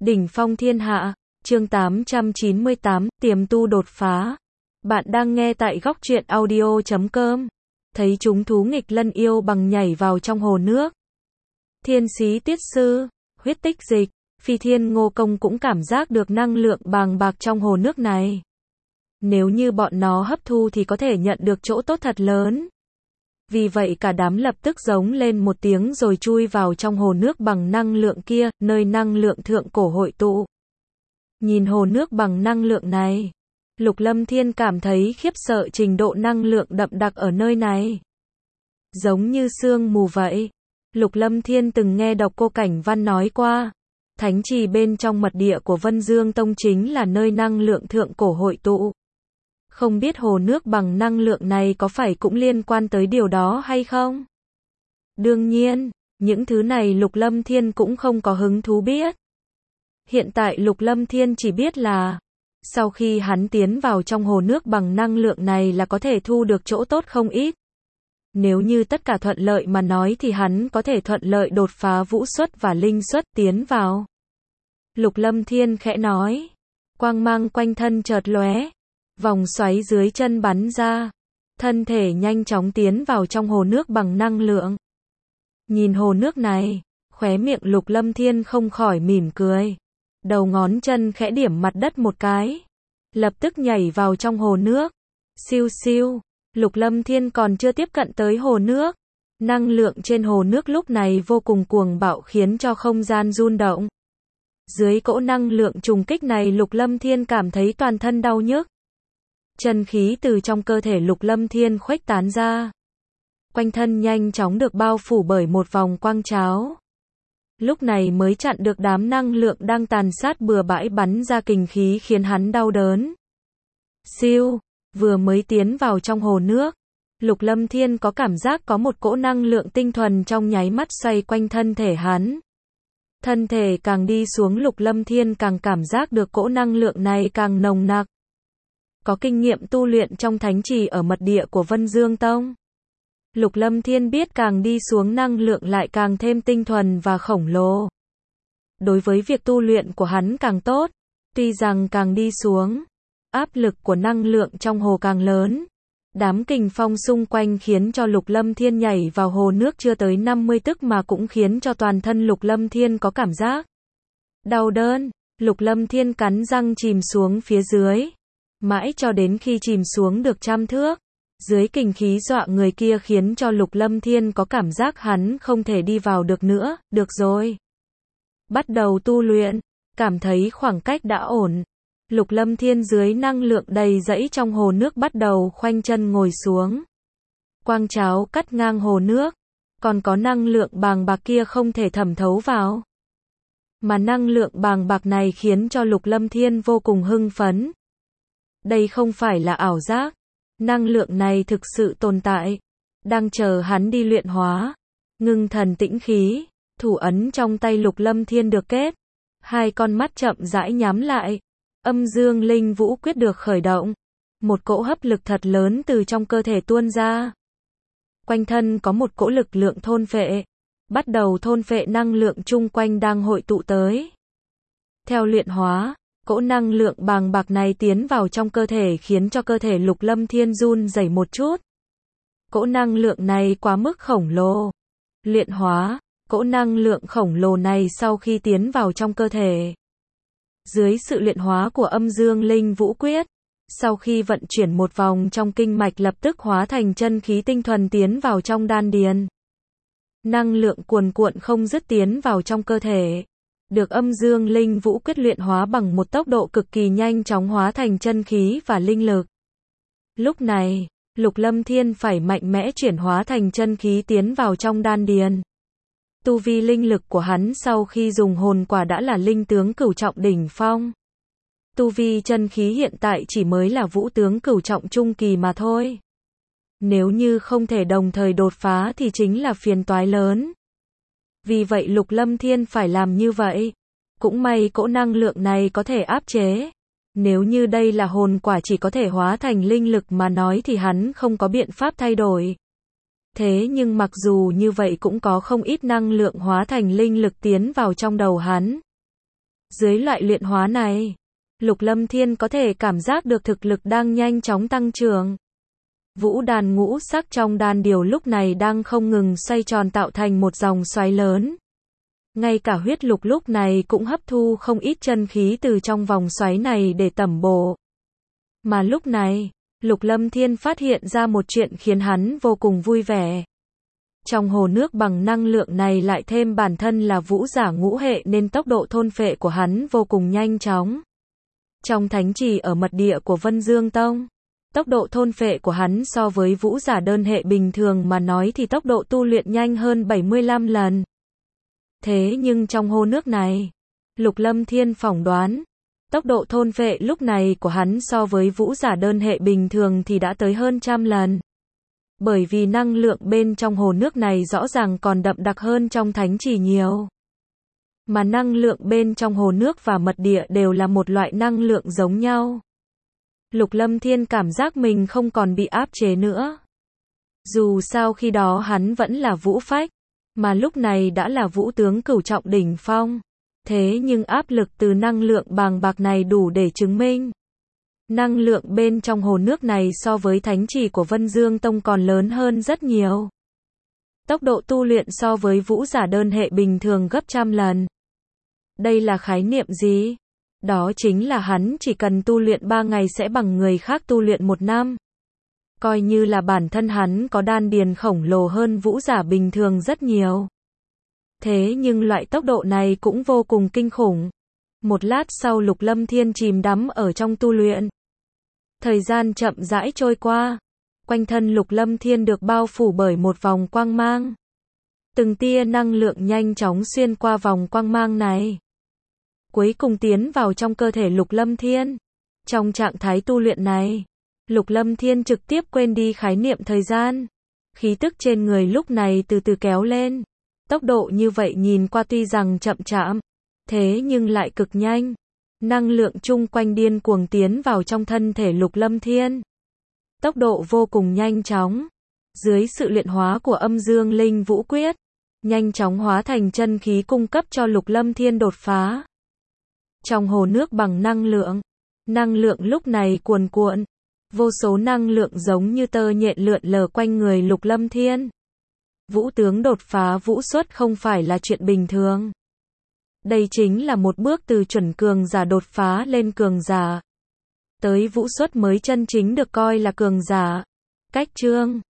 Đỉnh phong thiên hạ, chương 898, tiềm tu đột phá. Bạn đang nghe tại góc truyện audio.com. Thấy chúng thú nghịch lân yêu bằng nhảy vào trong hồ nước. Thiên sĩ tiết sư, huyết tích dịch, phi thiên ngô công cũng cảm giác được năng lượng bàng bạc trong hồ nước này. Nếu như bọn nó hấp thu thì có thể nhận được chỗ tốt thật lớn. Vì vậy cả đám lập tức giống lên một tiếng rồi chui vào trong hồ nước bằng năng lượng kia, nơi năng lượng thượng cổ hội tụ. Nhìn hồ nước bằng năng lượng này, Lục Lâm Thiên cảm thấy khiếp sợ trình độ năng lượng đậm đặc ở nơi này. Giống như sương mù vậy. Lục Lâm Thiên từng nghe Độc Cô Cảnh Văn nói qua, thánh trì bên trong mật địa của Vân Dương Tông chính là nơi năng lượng thượng cổ hội tụ. Không biết hồ nước bằng năng lượng này có phải cũng liên quan tới điều đó hay không? Đương nhiên, những thứ này Lục Lâm Thiên cũng không có hứng thú biết. Hiện tại Lục Lâm Thiên chỉ biết là, sau khi hắn tiến vào trong hồ nước bằng năng lượng này là có thể thu được chỗ tốt không ít. Nếu như tất cả thuận lợi mà nói thì hắn có thể thuận lợi đột phá vũ xuất và linh xuất tiến vào. Lục Lâm Thiên khẽ nói, quang mang quanh thân chợt lóe. Vòng xoáy dưới chân bắn ra, thân thể nhanh chóng tiến vào trong hồ nước bằng năng lượng. Nhìn hồ nước này, khóe miệng Lục Lâm Thiên không khỏi mỉm cười. Đầu ngón chân khẽ điểm mặt đất một cái, lập tức nhảy vào trong hồ nước. Siêu siêu, Lục Lâm Thiên còn chưa tiếp cận tới hồ nước. Năng lượng trên hồ nước lúc này vô cùng cuồng bạo khiến cho không gian rung động. Dưới cỗ năng lượng trùng kích này Lục Lâm Thiên cảm thấy toàn thân đau nhức. Chân khí từ trong cơ thể Lục Lâm Thiên khuếch tán ra. Quanh thân nhanh chóng được bao phủ bởi một vòng quang cháo. Lúc này mới chặn được đám năng lượng đang tàn sát bừa bãi bắn ra kình khí khiến hắn đau đớn. Siêu, vừa mới tiến vào trong hồ nước, Lục Lâm Thiên có cảm giác có một cỗ năng lượng tinh thuần trong nháy mắt xoay quanh thân thể hắn. Thân thể càng đi xuống Lục Lâm Thiên càng cảm giác được cỗ năng lượng này càng nồng nặc. Có kinh nghiệm tu luyện trong thánh trì ở mật địa của Vân Dương Tông. Lục Lâm Thiên biết càng đi xuống năng lượng lại càng thêm tinh thuần và khổng lồ. Đối với việc tu luyện của hắn càng tốt, tuy rằng càng đi xuống, áp lực của năng lượng trong hồ càng lớn. Đám kình phong xung quanh khiến cho Lục Lâm Thiên nhảy vào hồ nước chưa tới 50 tức mà cũng khiến cho toàn thân Lục Lâm Thiên có cảm giác đau đớn. Lục Lâm Thiên cắn răng chìm xuống phía dưới. Mãi cho đến khi chìm xuống được 100 thước, dưới kình khí dọa người kia khiến cho Lục Lâm Thiên có cảm giác hắn không thể đi vào được nữa. Được rồi, bắt đầu tu luyện. Cảm thấy khoảng cách đã ổn, Lục Lâm Thiên dưới năng lượng đầy dẫy trong hồ nước bắt đầu khoanh chân ngồi xuống. Quang cháo cắt ngang hồ nước, còn có năng lượng bàng bạc kia không thể thẩm thấu vào. Mà năng lượng bàng bạc này khiến cho Lục Lâm Thiên vô cùng hưng phấn. Đây không phải là ảo giác, năng lượng này thực sự tồn tại, đang chờ hắn đi luyện hóa. Ngưng thần tĩnh khí, thủ ấn trong tay Lục Lâm Thiên được kết, hai con mắt chậm rãi nhắm lại, âm dương linh vũ quyết được khởi động, một cỗ hấp lực thật lớn từ trong cơ thể tuôn ra. Quanh thân có một cỗ lực lượng thôn phệ, bắt đầu thôn phệ năng lượng chung quanh đang hội tụ tới. Theo luyện hóa, cỗ năng lượng bàng bạc này tiến vào trong cơ thể khiến cho cơ thể Lục Lâm Thiên run rẩy một chút. Cỗ năng lượng này quá mức khổng lồ. Luyện hóa, cỗ năng lượng khổng lồ này sau khi tiến vào trong cơ thể. Dưới sự luyện hóa của âm dương linh vũ quyết, sau khi vận chuyển một vòng trong kinh mạch lập tức hóa thành chân khí tinh thuần tiến vào trong đan điền. Năng lượng cuồn cuộn không dứt tiến vào trong cơ thể. Được âm dương linh vũ quyết luyện hóa bằng một tốc độ cực kỳ nhanh chóng hóa thành chân khí và linh lực. Lúc này, Lục Lâm Thiên phải mạnh mẽ chuyển hóa thành chân khí tiến vào trong đan điền. Tu vi linh lực của hắn sau khi dùng hồn quả đã là linh tướng cửu trọng đỉnh phong. Tu vi chân khí hiện tại chỉ mới là vũ tướng cửu trọng trung kỳ mà thôi. Nếu như không thể đồng thời đột phá thì chính là phiền toái lớn. Vì vậy Lục Lâm Thiên phải làm như vậy. Cũng may cỗ năng lượng này có thể áp chế. Nếu như đây là hồn quả chỉ có thể hóa thành linh lực mà nói thì hắn không có biện pháp thay đổi. Thế nhưng mặc dù như vậy cũng có không ít năng lượng hóa thành linh lực tiến vào trong đầu hắn. Dưới loại luyện hóa này, Lục Lâm Thiên có thể cảm giác được thực lực đang nhanh chóng tăng trưởng. Vũ đàn ngũ sắc trong đan điểu lúc này đang không ngừng xoay tròn tạo thành một dòng xoáy lớn. Ngay cả huyết lục lúc này cũng hấp thu không ít chân khí từ trong vòng xoáy này để tẩm bổ. Mà lúc này, Lục Lâm Thiên phát hiện ra một chuyện khiến hắn vô cùng vui vẻ. Trong hồ nước bằng năng lượng này lại thêm bản thân là vũ giả ngũ hệ nên tốc độ thôn phệ của hắn vô cùng nhanh chóng. Trong thánh trì ở mật địa của Vân Dương Tông, tốc độ thôn phệ của hắn so với vũ giả đơn hệ bình thường mà nói thì tốc độ tu luyện nhanh hơn 75 lần. Thế nhưng trong hồ nước này, Lục Lâm Thiên phỏng đoán, tốc độ thôn phệ lúc này của hắn so với vũ giả đơn hệ bình thường thì đã tới hơn 100 lần. Bởi vì năng lượng bên trong hồ nước này rõ ràng còn đậm đặc hơn trong thánh trì nhiều. Mà năng lượng bên trong hồ nước và mật địa đều là một loại năng lượng giống nhau. Lục Lâm Thiên cảm giác mình không còn bị áp chế nữa. Dù sao khi đó hắn vẫn là vũ phách, mà lúc này đã là vũ tướng cửu trọng đỉnh phong. Thế nhưng áp lực từ năng lượng bàng bạc này đủ để chứng minh. Năng lượng bên trong hồ nước này so với thánh trì của Vân Dương Tông còn lớn hơn rất nhiều. Tốc độ tu luyện so với vũ giả đơn hệ bình thường gấp 100 lần. Đây là khái niệm gì? Đó chính là hắn chỉ cần tu luyện 3 ngày sẽ bằng người khác tu luyện 1 năm. Coi như là bản thân hắn có đan điền khổng lồ hơn vũ giả bình thường rất nhiều. Thế nhưng loại tốc độ này cũng vô cùng kinh khủng. Một lát sau Lục Lâm Thiên chìm đắm ở trong tu luyện. Thời gian chậm rãi trôi qua. Quanh thân Lục Lâm Thiên được bao phủ bởi một vòng quang mang. Từng tia năng lượng nhanh chóng xuyên qua vòng quang mang này. Cuối cùng tiến vào trong cơ thể Lục Lâm Thiên. Trong trạng thái tu luyện này, Lục Lâm Thiên trực tiếp quên đi khái niệm thời gian. Khí tức trên người lúc này từ từ kéo lên. Tốc độ như vậy nhìn qua tuy rằng chậm chạp, thế nhưng lại cực nhanh. Năng lượng chung quanh điên cuồng tiến vào trong thân thể Lục Lâm Thiên. Tốc độ vô cùng nhanh chóng. Dưới sự luyện hóa của Âm Dương Linh Vũ Quyết, nhanh chóng hóa thành chân khí cung cấp cho Lục Lâm Thiên đột phá. Trong hồ nước bằng năng lượng lúc này cuồn cuộn. Vô số năng lượng giống như tơ nhện lượn lờ quanh người Lục Lâm Thiên. Vũ tướng đột phá vũ xuất không phải là chuyện bình thường. Đây chính là một bước từ chuẩn cường giả đột phá lên cường giả. Tới vũ xuất mới chân chính được coi là cường giả. Cách chương